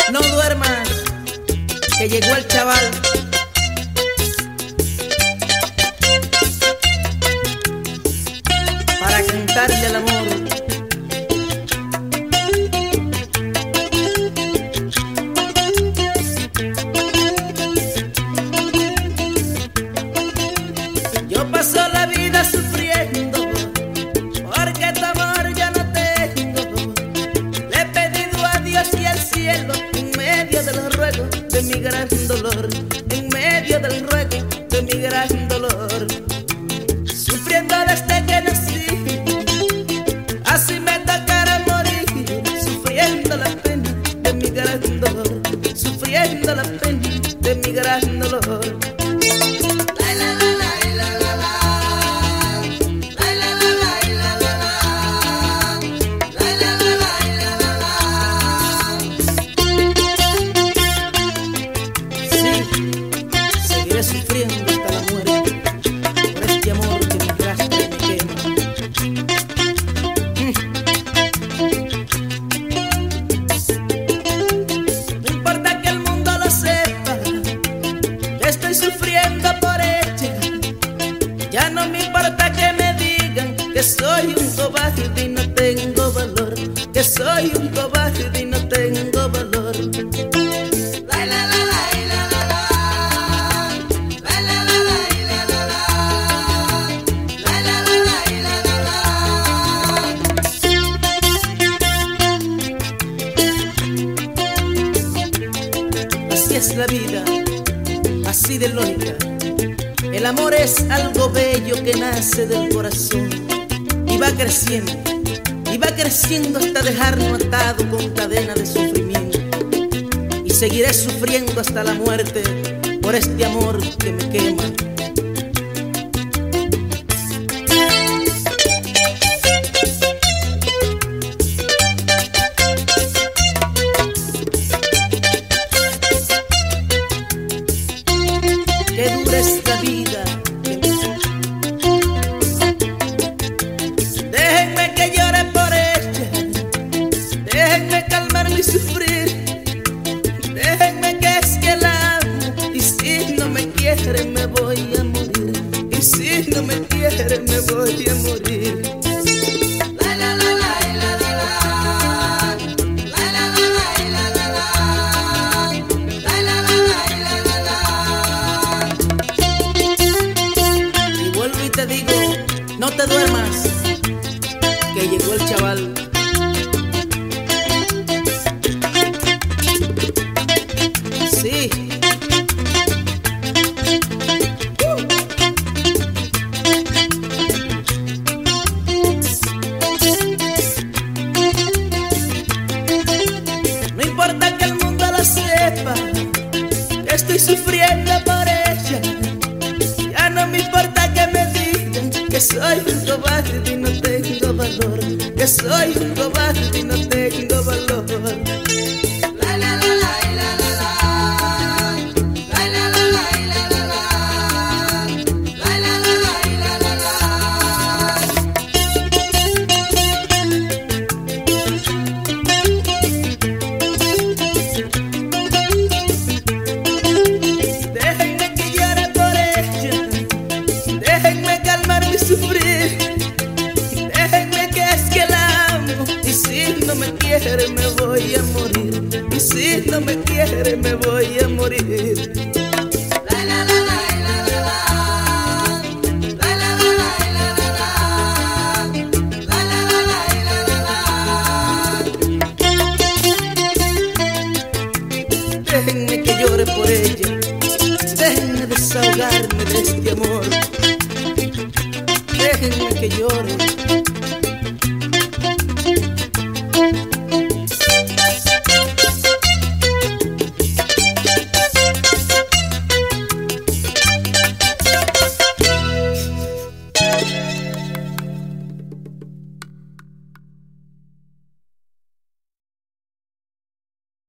No duermas, que llegó el chaval. Para cantarle al amor. Yo paso la vida sufriendo porque tu amor ya no tengo. Le he pedido a Dios y al cielo en medio de los ruegos de mi gran dolor, en medio del ruego de mi gran dolor, sufriendo desde que nací. Así me tocará morir, sufriendo la pena de mi gran dolor, sufriendo la pena de mi gran dolor. Sufriendo hasta la muerte por este amor que me arrastra y me quema. No importa que el mundo lo sepa, que estoy sufriendo por ella. Ya no me importa que me digan que soy un cobarde y no tengo valor, que soy un cobarde y no tengo valor. Así es la vida, así de lógica. El amor es algo bello que nace del corazón y va creciendo hasta dejarnos atado con cadena de sufrimiento. Y seguiré sufriendo hasta la muerte por este amor que me quema. Qué dura es la vida. Déjenme que llore por ella, déjenme calmar mi sufrir, déjenme que es que la amo, y si no me quiere me voy a morir, y si no me quiere me voy a morir. Te digo, no te duermas, que llegó el chaval. Sí. No importa que el mundo lo sepa, que estoy sufriendo por ella. Ya no me importa que me digan que soy un cobarde y no tengo valor, que soy un cobarde y no tengo valor. Déjenme que llore por ella, déjenme calmar mi sufrir, déjenme que es que la amo, y si no me quiere me voy a morir, y si no me quiere me voy a morir. Déjenme que llore por ella, déjenme desahogarme de este amor, déjenme que llore.